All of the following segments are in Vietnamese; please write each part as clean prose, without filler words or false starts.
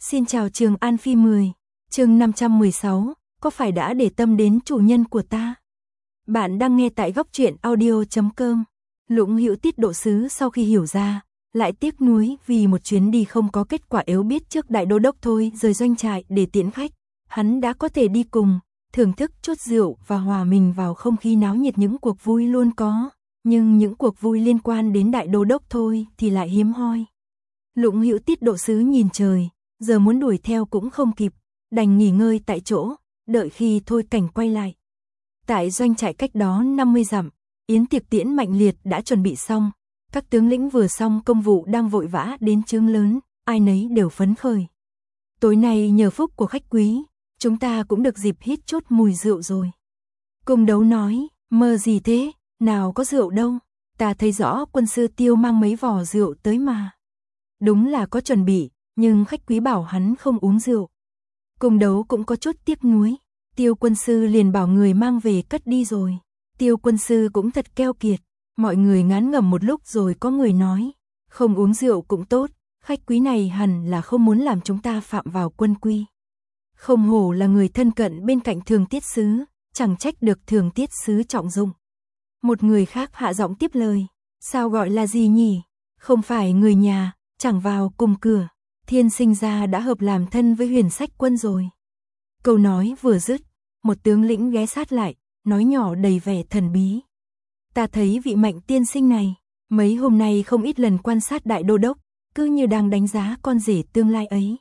Xin chào Trường An Phi 10, chương 516, có phải đã để tâm đến chủ nhân của ta? Bạn đang nghe tại góc truyện audio.com. Lũng Hữu Tiết Độ Sứ sau khi hiểu ra, lại tiếc nuối vì một chuyến đi không có kết quả yếu biết trước đại đô đốc thôi rời doanh trại để tiễn khách. Hắn đã có thể đi cùng, thưởng thức chút rượu và hòa mình vào không khí náo nhiệt những cuộc vui luôn có, nhưng những cuộc vui liên quan đến đại đô đốc thôi thì lại hiếm hoi. Lũng Hữu Tiết Độ Sứ nhìn trời, giờ muốn đuổi theo cũng không kịp, đành nghỉ ngơi tại chỗ, đợi khi Thôi Cảnh quay lại. Tại doanh trại cách đó 50 dặm, yến tiệc tiễn Mạnh Liệt đã chuẩn bị xong, các tướng lĩnh vừa xong công vụ đang vội vã đến chướng lớn, ai nấy đều phấn khởi. Tối nay nhờ phúc của khách quý, chúng ta cũng được dịp hít chút mùi rượu rồi. Cung Đấu nói, mơ gì thế, nào có rượu đâu, ta thấy rõ quân sư Tiêu mang mấy vò rượu tới mà. Đúng là có chuẩn bị, nhưng khách quý bảo hắn không uống rượu. Cung Đấu cũng có chút tiếc nuối, Tiêu quân sư liền bảo người mang về cất đi rồi. Tiêu quân sư cũng thật keo kiệt, mọi người ngán ngẩm một lúc rồi có người nói, không uống rượu cũng tốt, khách quý này hẳn là không muốn làm chúng ta phạm vào quân quy. Không hổ là người thân cận bên cạnh Thường Tiết Sứ, chẳng trách được Thường Tiết Sứ trọng dụng. Một người khác hạ giọng tiếp lời, sao gọi là gì nhỉ, không phải người nhà, chẳng vào cùng cửa, Thiên Sinh ra đã hợp làm thân với Huyền Sách Quân rồi. Câu nói vừa dứt, một tướng lĩnh ghé sát lại, nói nhỏ đầy vẻ thần bí. Ta thấy vị Mạnh tiên sinh này, mấy hôm nay không ít lần quan sát đại đô đốc, cứ như đang đánh giá con rể tương lai ấy.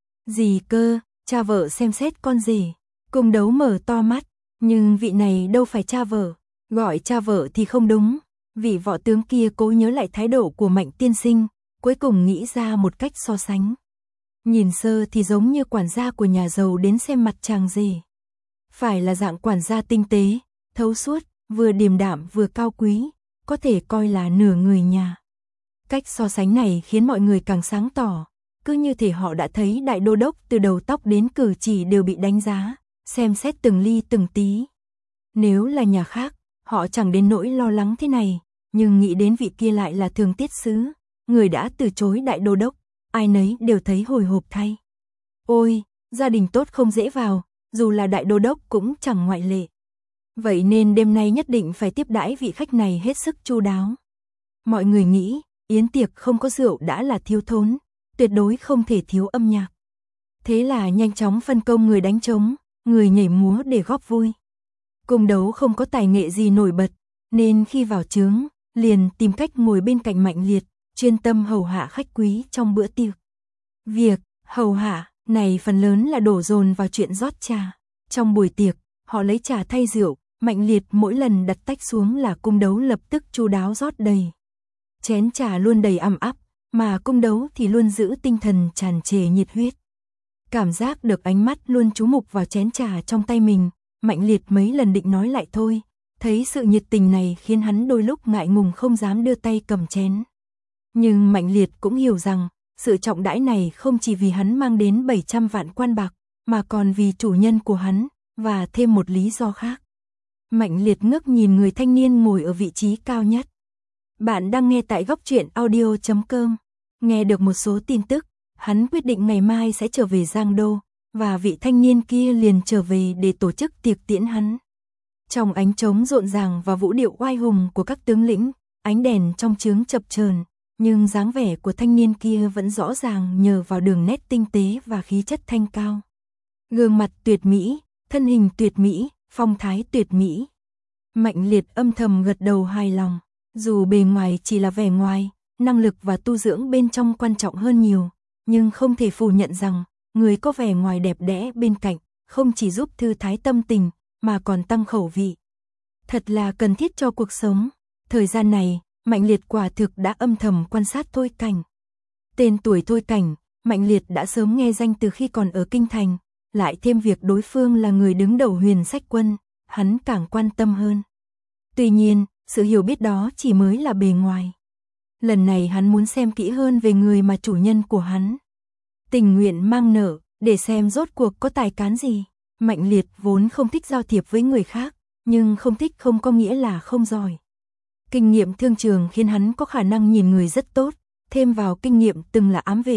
Gì cơ, cha vợ xem xét con rể. Cung Đấu mở to mắt, nhưng vị này đâu phải cha vợ, gọi cha vợ thì không đúng. Vị võ tướng kia cố nhớ lại thái độ của Mạnh tiên sinh, cuối cùng nghĩ ra một cách so sánh. Nhìn sơ thì giống như quản gia của nhà giàu đến xem mặt chàng rể. Phải là dạng quản gia tinh tế, thấu suốt, vừa điềm đạm vừa cao quý, có thể coi là nửa người nhà. Cách so sánh này khiến mọi người càng sáng tỏ, cứ như thể họ đã thấy đại đô đốc từ đầu tóc đến cử chỉ đều bị đánh giá, xem xét từng ly từng tí. Nếu là nhà khác, họ chẳng đến nỗi lo lắng thế này, nhưng nghĩ đến vị kia lại là Thường Tiết Sứ, người đã từ chối đại đô đốc, ai nấy đều thấy hồi hộp thay. Ôi, gia đình tốt không dễ vào, dù là đại đô đốc cũng chẳng ngoại lệ. Vậy nên đêm nay nhất định phải tiếp đãi vị khách này hết sức chu đáo. Mọi người nghĩ, yến tiệc không có rượu đã là thiếu thốn, tuyệt đối không thể thiếu âm nhạc. Thế là nhanh chóng phân công người đánh trống, người nhảy múa để góp vui. Cung Đấu không có tài nghệ gì nổi bật, nên khi vào chướng, liền tìm cách ngồi bên cạnh Mạnh Liệt, chuyên tâm hầu hạ khách quý trong bữa tiệc. Việc hầu hạ này phần lớn là đổ dồn vào chuyện rót trà. Trong buổi tiệc, họ lấy trà thay rượu, Mạnh Liệt mỗi lần đặt tách xuống là Cung Đấu lập tức chu đáo rót đầy. Chén trà luôn đầy ằm ắp, mà Cung Đấu thì luôn giữ tinh thần tràn trề nhiệt huyết. Cảm giác được ánh mắt luôn chú mục vào chén trà trong tay mình, Mạnh Liệt mấy lần định nói lại thôi, thấy sự nhiệt tình này khiến hắn đôi lúc ngại ngùng không dám đưa tay cầm chén. Nhưng Mạnh Liệt cũng hiểu rằng, sự trọng đãi này không chỉ vì hắn mang đến 700 vạn quan bạc, mà còn vì chủ nhân của hắn, và thêm một lý do khác. Mạnh Liệt ngước nhìn người thanh niên ngồi ở vị trí cao nhất. Bạn đang nghe tại góc truyện audio.com. Nghe được một số tin tức, hắn quyết định ngày mai sẽ trở về Giang Đô, và vị thanh niên kia liền trở về để tổ chức tiệc tiễn hắn. Trong ánh trống rộn ràng và vũ điệu oai hùng của các tướng lĩnh, ánh đèn trong chướng chập chờn, nhưng dáng vẻ của thanh niên kia vẫn rõ ràng nhờ vào đường nét tinh tế và khí chất thanh cao. Gương mặt tuyệt mỹ, thân hình tuyệt mỹ, phong thái tuyệt mỹ. Mạnh Liệt âm thầm gật đầu hài lòng, dù bề ngoài chỉ là vẻ ngoài, năng lực và tu dưỡng bên trong quan trọng hơn nhiều, nhưng không thể phủ nhận rằng, người có vẻ ngoài đẹp đẽ bên cạnh, không chỉ giúp thư thái tâm tình, mà còn tăng khẩu vị. Thật là cần thiết cho cuộc sống. Thời gian này, Mạnh Liệt quả thực đã âm thầm quan sát Thôi Cảnh. Tên tuổi Thôi Cảnh, Mạnh Liệt đã sớm nghe danh từ khi còn ở Kinh Thành, lại thêm việc đối phương là người đứng đầu Huyền Sách Quân, hắn càng quan tâm hơn. Tuy nhiên, sự hiểu biết đó chỉ mới là bề ngoài. Lần này hắn muốn xem kỹ hơn về người mà chủ nhân của hắn tình nguyện mang nợ, để xem rốt cuộc có tài cán gì. Mạnh Liệt vốn không thích giao thiệp với người khác, nhưng không thích không có nghĩa là không giỏi. Kinh nghiệm thương trường khiến hắn có khả năng nhìn người rất tốt, thêm vào kinh nghiệm từng là ám vệ,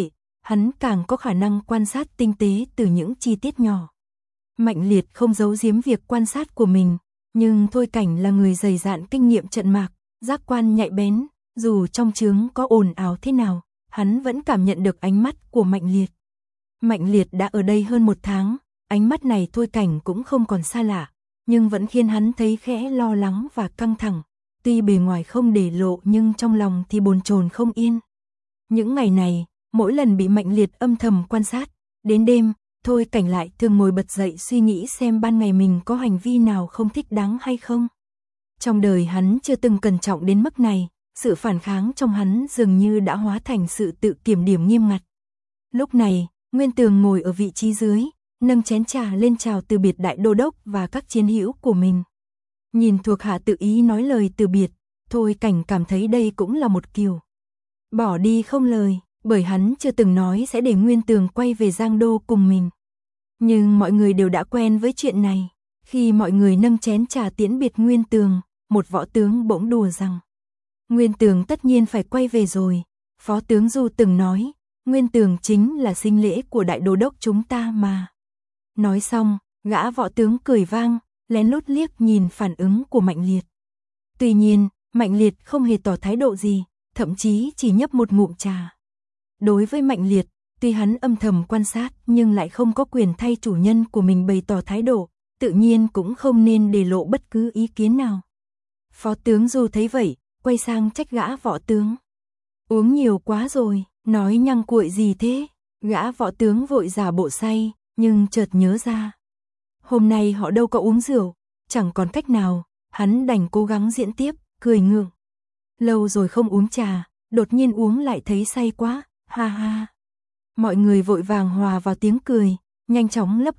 hắn càng có khả năng quan sát tinh tế từ những chi tiết nhỏ. Mạnh Liệt không giấu giếm việc quan sát của mình, nhưng Thôi Cảnh là người dày dạn kinh nghiệm trận mạc, giác quan nhạy bén, dù trong trướng có ồn ào thế nào, hắn vẫn cảm nhận được ánh mắt của Mạnh Liệt. Mạnh Liệt đã ở đây hơn 1 tháng, ánh mắt này Thôi Cảnh cũng không còn xa lạ, nhưng vẫn khiến hắn thấy khẽ lo lắng và căng thẳng, tuy bề ngoài không để lộ nhưng trong lòng thì bồn chồn không yên. Những ngày này, mỗi lần bị Mạnh Liệt âm thầm quan sát, đến đêm, Thôi Cảnh lại thường ngồi bật dậy suy nghĩ xem ban ngày mình có hành vi nào không thích đáng hay không. Trong đời hắn chưa từng cẩn trọng đến mức này, sự phản kháng trong hắn dường như đã hóa thành sự tự kiểm điểm nghiêm ngặt. Lúc này, Nguyên Tường ngồi ở vị trí dưới, nâng chén trà lên chào từ biệt đại đô đốc và các chiến hữu của mình. Nhìn thuộc hạ tự ý nói lời từ biệt, Thôi Cảnh cảm thấy đây cũng là một kiểu bỏ đi không lời, bởi hắn chưa từng nói sẽ để Nguyên Tường quay về Giang Đô cùng mình. Nhưng mọi người đều đã quen với chuyện này. Khi mọi người nâng chén trà tiễn biệt Nguyên Tường, một võ tướng bỗng đùa rằng Nguyên Tường tất nhiên phải quay về rồi. Phó tướng Du từng nói, Nguyên Tường chính là sinh lễ của đại đô đốc chúng ta mà. Nói xong, gã võ tướng cười vang, lén lút liếc nhìn phản ứng của Mạnh Liệt. Tuy nhiên, Mạnh Liệt không hề tỏ thái độ gì, thậm chí chỉ nhấp một ngụm trà. Đối với Mạnh Liệt, tuy hắn âm thầm quan sát nhưng lại không có quyền thay chủ nhân của mình bày tỏ thái độ, tự nhiên cũng không nên để lộ bất cứ ý kiến nào. Phó tướng Du thấy vậy, quay sang trách gã võ tướng. Uống nhiều quá rồi, nói nhăng cuội gì thế? Gã võ tướng vội giả bộ say, nhưng chợt nhớ ra. Hôm nay họ đâu có uống rượu, chẳng còn cách nào, hắn đành cố gắng diễn tiếp, cười ngượng. Lâu rồi không uống trà, đột nhiên uống lại thấy say quá, ha ha. Mọi người vội vàng hòa vào tiếng cười, nhanh chóng lấp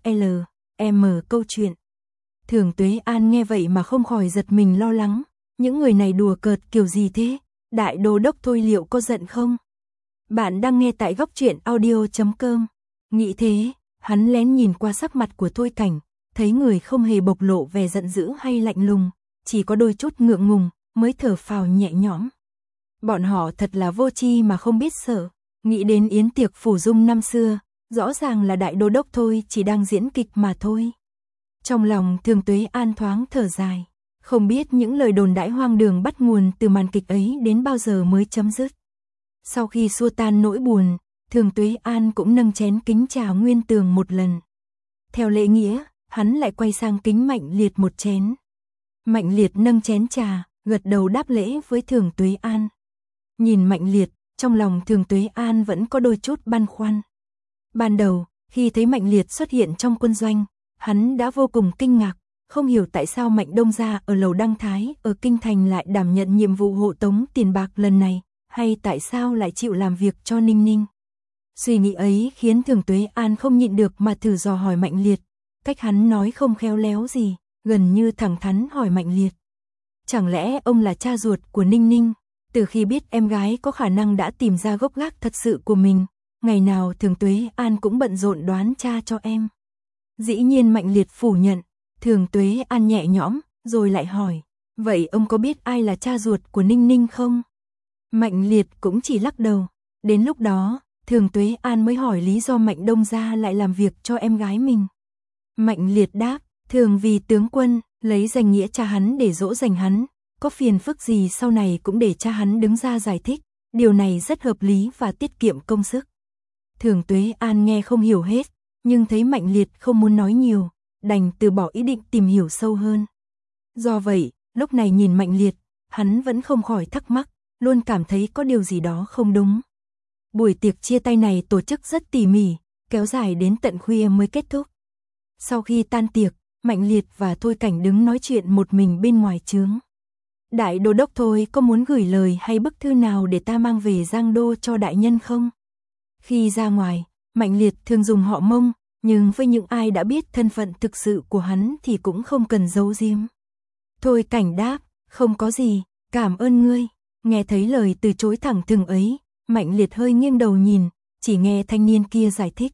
M câu chuyện. Thường Tuế An nghe vậy mà không khỏi giật mình lo lắng, những người này đùa cợt kiểu gì thế, đại đô đốc Thôi liệu có giận không? Bạn đang nghe tại góc truyện audio.com. Nghĩ thế, hắn lén nhìn qua sắc mặt của Thôi Cảnh, thấy người không hề bộc lộ vẻ giận dữ hay lạnh lùng, chỉ có đôi chút ngượng ngùng, mới thở phào nhẹ nhõm. Bọn họ thật là vô tri mà không biết sợ, nghĩ đến yến tiệc phủ dung năm xưa, rõ ràng là đại đô đốc Thôi chỉ đang diễn kịch mà thôi. Trong lòng Thường Tuế An thoáng thở dài, không biết những lời đồn đãi hoang đường bắt nguồn từ màn kịch ấy đến bao giờ mới chấm dứt. Sau khi xua tan nỗi buồn, Thường Tuế An cũng nâng chén kính chào Nguyên Tường một lần. Theo lễ nghĩa, hắn lại quay sang kính Mạnh Liệt một chén. Mạnh Liệt nâng chén trà, gật đầu đáp lễ với Thường Tuế An. Nhìn Mạnh Liệt, trong lòng Thường Tuế An vẫn có đôi chút băn khoăn. Ban đầu, khi thấy Mạnh Liệt xuất hiện trong quân doanh, hắn đã vô cùng kinh ngạc, không hiểu tại sao Mạnh Đông gia ở Lầu Đăng Thái ở Kinh Thành lại đảm nhận nhiệm vụ hộ tống tiền bạc lần này, hay tại sao lại chịu làm việc cho Ninh Ninh. Suy nghĩ ấy khiến Thường Tuế An không nhịn được mà thử dò hỏi Mạnh Liệt, cách hắn nói không khéo léo gì, gần như thẳng thắn hỏi Mạnh Liệt. Chẳng lẽ ông là cha ruột của Ninh Ninh? Từ khi biết em gái có khả năng đã tìm ra gốc gác thật sự của mình, ngày nào Thường Tuế An cũng bận rộn đoán cha cho em. Dĩ nhiên Mạnh Liệt phủ nhận, Thường Tuế An nhẹ nhõm, rồi lại hỏi, vậy ông có biết ai là cha ruột của Ninh Ninh không? Mạnh Liệt cũng chỉ lắc đầu. Đến lúc đó, Thường Tuế An mới hỏi lý do Mạnh Đông gia lại làm việc cho em gái mình. Mạnh Liệt đáp, thường vì tướng quân, lấy danh nghĩa cha hắn để dỗ dành hắn, có phiền phức gì sau này cũng để cha hắn đứng ra giải thích, điều này rất hợp lý và tiết kiệm công sức. Thường Tuế An nghe không hiểu hết, nhưng thấy Mạnh Liệt không muốn nói nhiều, đành từ bỏ ý định tìm hiểu sâu hơn. Do vậy, lúc này nhìn Mạnh Liệt, hắn vẫn không khỏi thắc mắc, luôn cảm thấy có điều gì đó không đúng. Buổi tiệc chia tay này tổ chức rất tỉ mỉ, kéo dài đến tận khuya mới kết thúc. Sau khi tan tiệc, Mạnh Liệt và Thôi Cảnh đứng nói chuyện một mình bên ngoài trướng. Đại đô đốc Thôi có muốn gửi lời hay bức thư nào để ta mang về Giang Đô cho đại nhân không? Khi ra ngoài, Mạnh Liệt thường dùng họ Mông, nhưng với những ai đã biết thân phận thực sự của hắn thì cũng không cần giấu giếm. Thôi Cảnh đáp, không có gì, cảm ơn ngươi. Nghe thấy lời từ chối thẳng thừng ấy, Mạnh Liệt hơi nghiêng đầu nhìn, chỉ nghe thanh niên kia giải thích.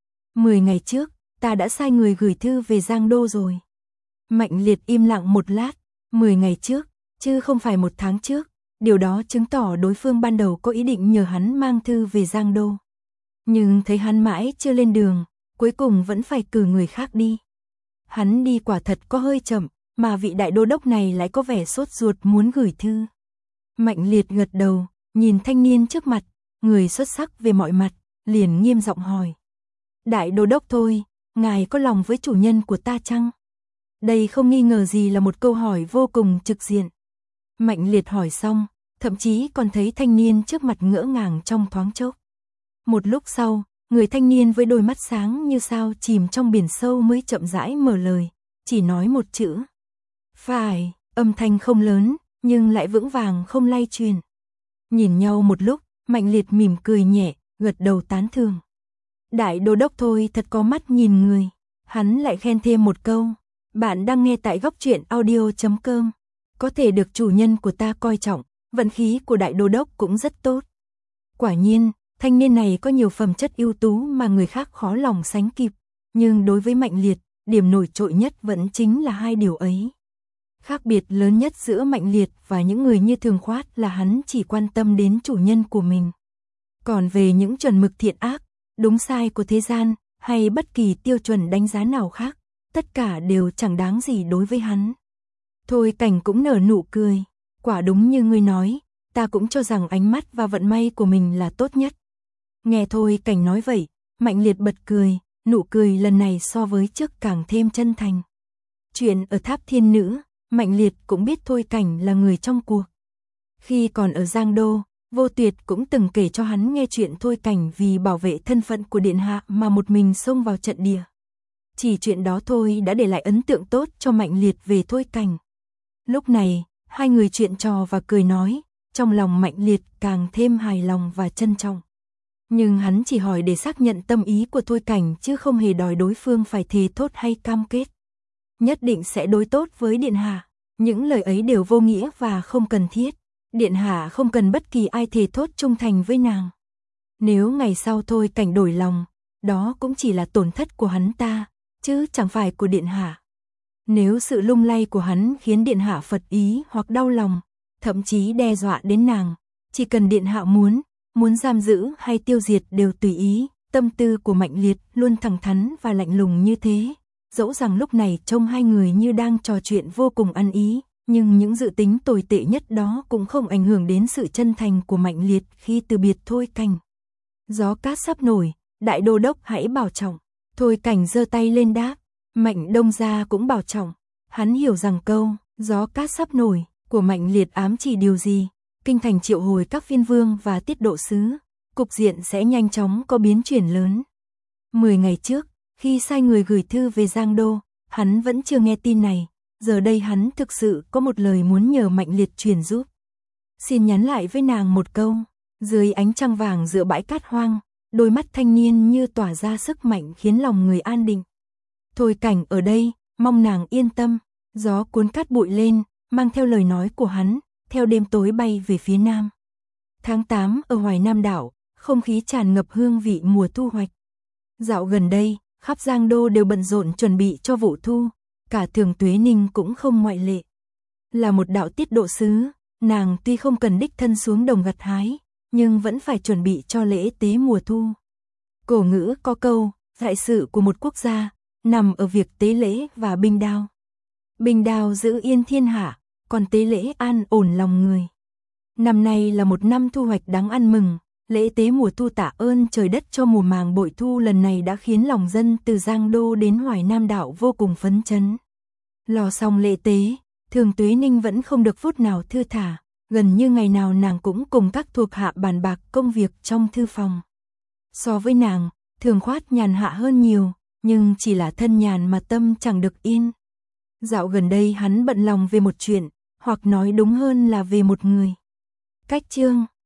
10 ngày trước, ta đã sai người gửi thư về Giang Đô rồi. Mạnh Liệt im lặng một lát, 10 ngày trước, chứ không phải 1 tháng trước, điều đó chứng tỏ đối phương ban đầu có ý định nhờ hắn mang thư về Giang Đô. Nhưng thấy hắn mãi chưa lên đường, cuối cùng vẫn phải cử người khác đi. Hắn đi quả thật có hơi chậm, mà vị đại đô đốc này lại có vẻ sốt ruột muốn gửi thư. Mạnh Liệt gật đầu, nhìn thanh niên trước mặt, người xuất sắc về mọi mặt, liền nghiêm giọng hỏi. Đại đô đốc thôi, ngài có lòng với chủ nhân của ta chăng? Đây không nghi ngờ gì là một câu hỏi vô cùng trực diện. Mạnh Liệt hỏi xong, thậm chí còn thấy thanh niên trước mặt ngỡ ngàng trong thoáng chốc. Một lúc sau, người thanh niên với đôi mắt sáng như sao chìm trong biển sâu mới chậm rãi mở lời, chỉ nói một chữ. Phải, âm thanh không lớn, nhưng lại vững vàng không lay truyền. Nhìn nhau một lúc, Mạnh Liệt mỉm cười nhẹ, gật đầu tán thưởng. Đại đô đốc thôi thật có mắt nhìn người. Hắn lại khen thêm một câu. Bạn đang nghe tại Góc Truyện Audio.com. Có thể được chủ nhân của ta coi trọng, vận khí của đại đô đốc cũng rất tốt. Quả nhiên, thanh niên này có nhiều phẩm chất ưu tú mà người khác khó lòng sánh kịp. Nhưng đối với Mạnh Liệt, điểm nổi trội nhất vẫn chính là hai điều ấy. Khác biệt lớn nhất giữa Mạnh Liệt và những người như Thường Khoát là hắn chỉ quan tâm đến chủ nhân của mình. Còn về những chuẩn mực thiện ác, đúng sai của thế gian, hay bất kỳ tiêu chuẩn đánh giá nào khác, tất cả đều chẳng đáng gì đối với hắn. Thôi Cảnh cũng nở nụ cười, quả đúng như ngươi nói, ta cũng cho rằng ánh mắt và vận may của mình là tốt nhất. Nghe Thôi Cảnh nói vậy, Mạnh Liệt bật cười, nụ cười lần này so với trước càng thêm chân thành. Chuyện ở Tháp Thiên Nữ, Mạnh Liệt cũng biết Thôi Cảnh là người trong cuộc. Khi còn ở Giang Đô, Vô Tuyệt cũng từng kể cho hắn nghe chuyện Thôi Cảnh vì bảo vệ thân phận của điện hạ mà một mình xông vào trận địa. Chỉ chuyện đó thôi đã để lại ấn tượng tốt cho Mạnh Liệt về Thôi Cảnh. Lúc này, hai người chuyện trò và cười nói, trong lòng Mạnh Liệt càng thêm hài lòng và trân trọng. Nhưng hắn chỉ hỏi để xác nhận tâm ý của Thôi Cảnh chứ không hề đòi đối phương phải thề thốt hay cam kết. Nhất định sẽ đối tốt với điện hạ. Những lời ấy đều vô nghĩa và không cần thiết. Điện hạ không cần bất kỳ ai thề thốt trung thành với nàng. Nếu ngày sau Thôi Cảnh đổi lòng, đó cũng chỉ là tổn thất của hắn ta, chứ chẳng phải của điện hạ. Nếu sự lung lay của hắn khiến điện hạ phật ý hoặc đau lòng, thậm chí đe dọa đến nàng, chỉ cần điện hạ muốn giam giữ hay tiêu diệt đều tùy ý. Tâm tư của Mạnh Liệt luôn thẳng thắn và lạnh lùng như thế. Dẫu rằng lúc này trông hai người như đang trò chuyện vô cùng ăn ý, nhưng những dự tính tồi tệ nhất đó cũng không ảnh hưởng đến sự chân thành của Mạnh Liệt khi từ biệt Thôi Cảnh. Gió cát sắp nổi, đại đô đốc hãy bảo trọng. Thôi Cảnh giơ tay lên đáp, Mạnh Đông gia cũng bảo trọng. Hắn hiểu rằng câu gió cát sắp nổi của Mạnh Liệt ám chỉ điều gì. Kinh thành triệu hồi các phiên vương và tiết độ sứ, cục diện sẽ nhanh chóng có biến chuyển lớn. 10 ngày trước, khi sai người gửi thư về Giang Đô, hắn vẫn chưa nghe tin này. Giờ đây hắn thực sự có một lời muốn nhờ Mạnh Liệt truyền giúp. Xin nhắn lại với nàng một câu. Dưới ánh trăng vàng giữa bãi cát hoang, đôi mắt thanh niên như tỏa ra sức mạnh khiến lòng người an định. Thôi Cảnh ở đây, mong nàng yên tâm. Gió cuốn cát bụi lên, mang theo lời nói của hắn, theo đêm tối bay về phía nam. Tháng 8 ở Hoài Nam đảo, không khí tràn ngập hương vị mùa thu hoạch. Dạo gần đây, khắp Giang Đô đều bận rộn chuẩn bị cho vụ thu, cả Thường Tuế Ninh cũng không ngoại lệ. Là một đạo tiết độ sứ, nàng tuy không cần đích thân xuống đồng gặt hái, nhưng vẫn phải chuẩn bị cho lễ tế mùa thu. Cổ ngữ có câu, đại sự của một quốc gia, nằm ở việc tế lễ và binh đao. Binh đao giữ yên thiên hạ, còn tế lễ an ổn lòng người. Năm nay là một năm thu hoạch đáng ăn mừng. Lễ tế mùa thu tạ ơn trời đất cho mùa màng bội thu lần này đã khiến lòng dân từ Giang Đô đến Hoài Nam đảo vô cùng phấn chấn. Lo xong lễ tế, Thường Tuế Ninh vẫn không được phút nào thư thả, gần như ngày nào nàng cũng cùng các thuộc hạ bàn bạc công việc trong thư phòng. So với nàng, Thường Khoát nhàn hạ hơn nhiều, nhưng chỉ là thân nhàn mà tâm chẳng được yên. Dạo gần đây hắn bận lòng về một chuyện, hoặc nói đúng hơn là về một người. Cách chương